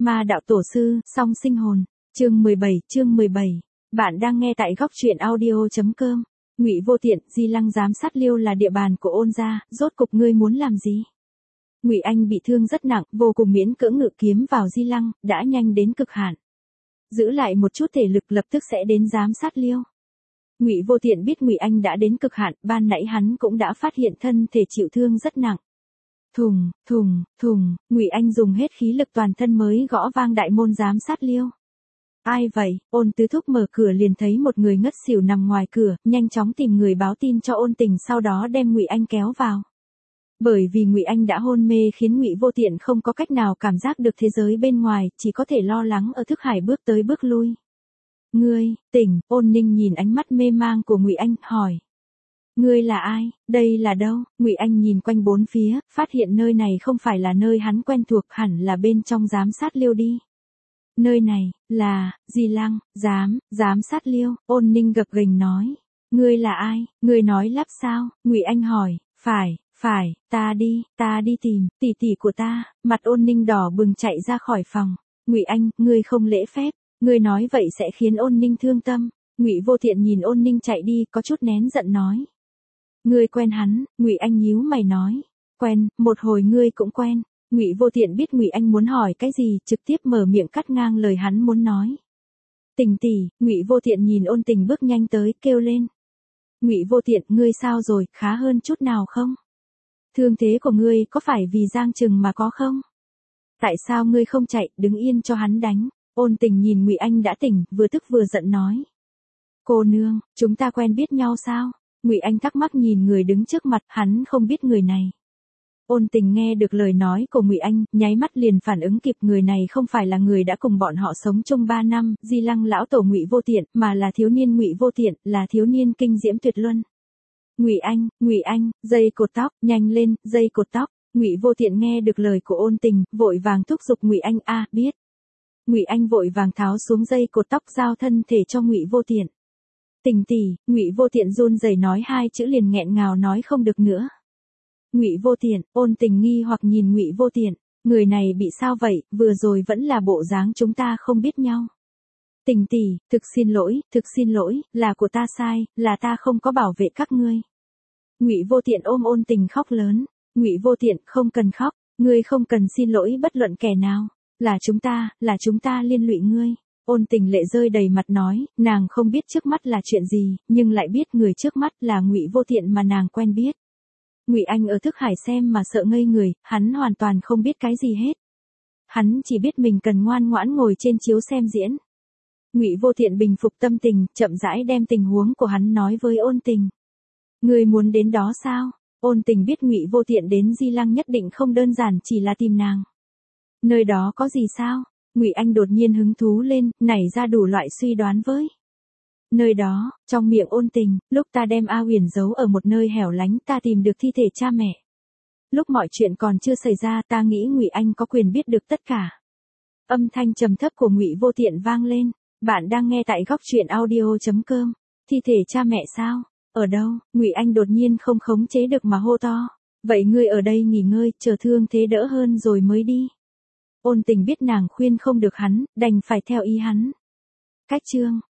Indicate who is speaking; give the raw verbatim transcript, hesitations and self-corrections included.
Speaker 1: Ma đạo tổ sư, song sinh hồn. Chương mười bảy, chương mười bảy. Bạn đang nghe tại góc truyện audio chấm com. Ngụy Vô Tiện, Di Lăng giám sát Liêu là địa bàn của Ôn gia, rốt cục ngươi muốn làm gì? Ngụy Anh bị thương rất nặng, vô cùng miễn cưỡng ngự kiếm vào Di Lăng, đã nhanh đến cực hạn. Giữ lại một chút thể lực lập tức sẽ đến giám sát Liêu. Ngụy Vô Tiện biết Ngụy Anh đã đến cực hạn, ban nãy hắn cũng đã phát hiện thân thể chịu thương rất nặng. Thùng, thùng, thùng, Ngụy Anh dùng hết khí lực toàn thân mới gõ vang đại môn giám sát Liêu. Ai vậy? Ôn Tứ Thúc mở cửa liền thấy một người ngất xỉu nằm ngoài cửa, nhanh chóng tìm người báo tin cho Ôn Tình, sau đó đem Ngụy Anh kéo vào. Bởi vì Ngụy Anh đã hôn mê khiến Ngụy Vô Tiện không có cách nào cảm giác được thế giới bên ngoài, chỉ có thể lo lắng ở thức hải bước tới bước lui. Ngươi, Tỉnh, Ôn Ninh nhìn ánh mắt mê mang của Ngụy Anh, hỏi. Ngươi là ai, đây là đâu? Ngụy Anh nhìn quanh bốn phía, phát hiện nơi này không phải là nơi hắn quen thuộc, hẳn là bên trong giám sát Liêu đi. Nơi này, là, Di Lăng, giám, giám sát Liêu, Ôn Ninh gập ghềnh nói. Ngươi là ai, ngươi nói lắp sao? Ngụy Anh hỏi, phải, phải, ta đi, ta đi tìm, tỷ tỷ của ta, mặt Ôn Ninh đỏ bừng chạy ra khỏi phòng. Ngụy Anh, ngươi không lễ phép, ngươi nói vậy sẽ khiến Ôn Ninh thương tâm. Ngụy Vô Tiện nhìn Ôn Ninh chạy đi, có chút nén giận nói. Ngươi quen hắn? Ngụy Anh nhíu mày nói. Quen, một hồi ngươi cũng quen. Ngụy Vô Tiện biết Ngụy Anh muốn hỏi cái gì, trực tiếp mở miệng cắt ngang lời hắn muốn nói. Tình tỷ, Ngụy Vô Tiện nhìn Ôn Tình bước nhanh tới, kêu lên. Ngụy Vô Tiện, ngươi sao rồi, khá hơn chút nào không? Thương thế của ngươi có phải vì Giang Trừng mà có không? Tại sao ngươi không chạy, đứng yên cho hắn đánh? Ôn Tình nhìn Ngụy Anh đã tỉnh, vừa tức vừa giận nói. Cô nương, chúng ta quen biết nhau sao? Ngụy Anh thắc mắc nhìn người đứng trước mặt, hắn không biết người này. Ôn Tình nghe được lời nói của Ngụy Anh, nháy mắt liền phản ứng kịp, người này không phải là người đã cùng bọn họ sống chung ba năm, Di Lăng lão tổ Ngụy Vô Tiện, mà là thiếu niên Ngụy Vô Tiện, là thiếu niên kinh diễm tuyệt luân. Ngụy Anh, Ngụy Anh, dây cột tóc, nhanh lên, dây cột tóc. Ngụy Vô Tiện nghe được lời của Ôn Tình, vội vàng thúc giục Ngụy Anh, a, biết. Ngụy Anh vội vàng tháo xuống dây cột tóc, giao thân thể cho Ngụy Vô Tiện. Tình tỷ, Ngụy Vô Tiện run rẩy nói hai chữ liền nghẹn ngào nói không được nữa. Ngụy Vô Tiện, Ôn Tình nghi hoặc nhìn Ngụy Vô Tiện, người này bị sao vậy, vừa rồi vẫn là bộ dáng chúng ta không biết nhau. Tình tỷ, thực xin lỗi, thực xin lỗi, là của ta sai, là ta không có bảo vệ các ngươi. Ngụy Vô Tiện ôm Ôn Tình khóc lớn. Ngụy Vô Tiện, không cần khóc, ngươi không cần xin lỗi bất luận kẻ nào, là chúng ta, là chúng ta liên lụy ngươi. Ôn Tình lệ rơi đầy mặt nói, nàng không biết trước mắt là chuyện gì, nhưng lại biết người trước mắt là Ngụy Vô Tiện mà nàng quen biết. Ngụy Anh ở thức hải xem mà sợ ngây người, hắn hoàn toàn không biết cái gì hết. Hắn chỉ biết mình cần ngoan ngoãn ngồi trên chiếu xem diễn. Ngụy Vô Tiện bình phục tâm tình, chậm rãi đem tình huống của hắn nói với Ôn Tình. Ngươi muốn đến đó sao? Ôn Tình biết Ngụy Vô Tiện đến Di Lăng nhất định không đơn giản chỉ là tìm nàng. Nơi đó có gì sao? Ngụy Anh đột nhiên hứng thú lên, nảy ra đủ loại suy đoán với. Nơi đó, trong miệng Ôn Tình, lúc ta đem A Huyền giấu ở một nơi hẻo lánh, ta tìm được thi thể cha mẹ. Lúc mọi chuyện còn chưa xảy ra, ta nghĩ Ngụy Anh có quyền biết được tất cả. Âm thanh trầm thấp của Ngụy Vô Tiện vang lên. Bạn đang nghe tại góc truyện audio chấm com. Thi thể cha mẹ sao? Ở đâu? Ngụy Anh đột nhiên không khống chế được mà hô to. Vậy ngươi ở đây nghỉ ngơi, chờ thương thế đỡ hơn rồi mới đi. Ôn Tình biết nàng khuyên không được hắn, đành phải theo ý hắn. Cách chương